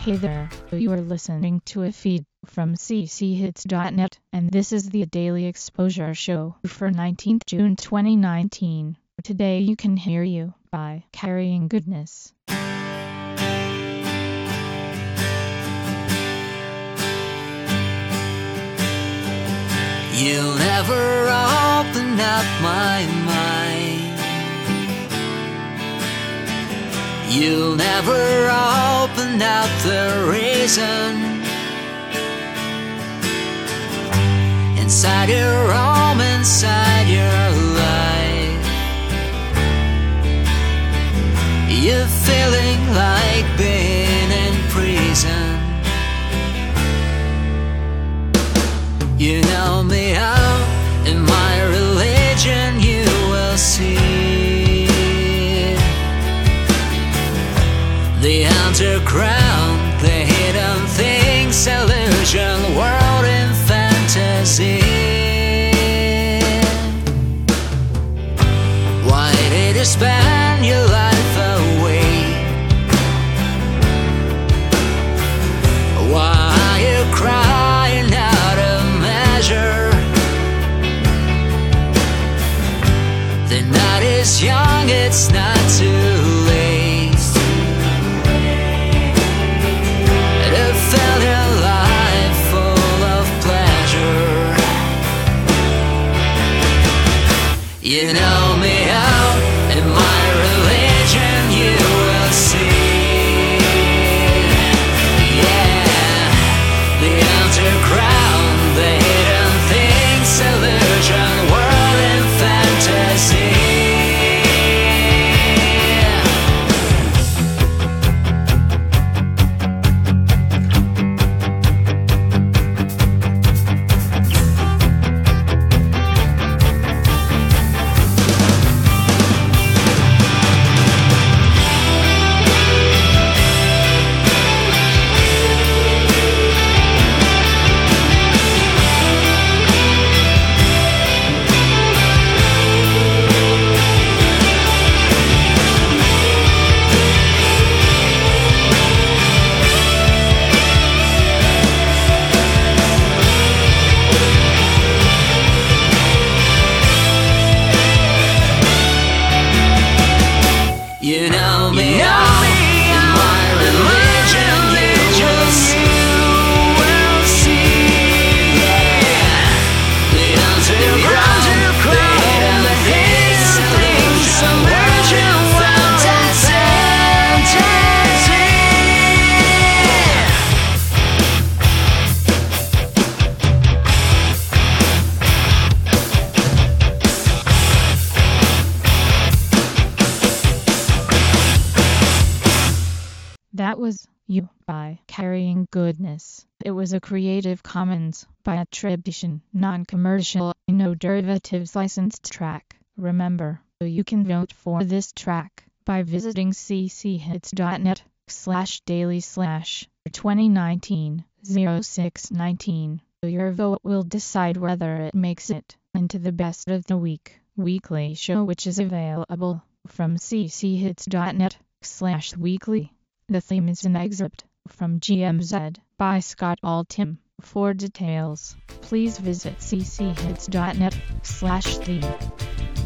Hey there, you are listening to a feed from cchits.net, and this is the Daily Exposure Show for 19th June 2019. Today you can hear You by Carrying Goodness. You'll never open up my mind. You'll never open up the reason inside your home, inside your life. You're feeling like being in prison. You know me out in my religion, you will see the underground, the hidden things, illusion, world in fantasy. Why did you spend your life away? Why are you crying out of measure? The night is young, it's not too late to fill your life full of pleasure. You know me out in my religion, you will see, yeah, the underground, the hidden things, illusion, world in fantasy. You know me out in my religion, you will see, yeah, the underground, the hidden things, illusion, virgin fantasy. That was You by Carrying Goodness. It was a Creative Commons by attribution, non-commercial, no derivatives licensed track. Remember, you can vote for this track by visiting cchits.net/daily/2019-06-19. Your vote will decide whether it makes it into the Best of the Week weekly show, which is available from cchits.net/weekly. The theme is an excerpt from GMZ by Scott Altham. For details, please visit cchits.net/theme.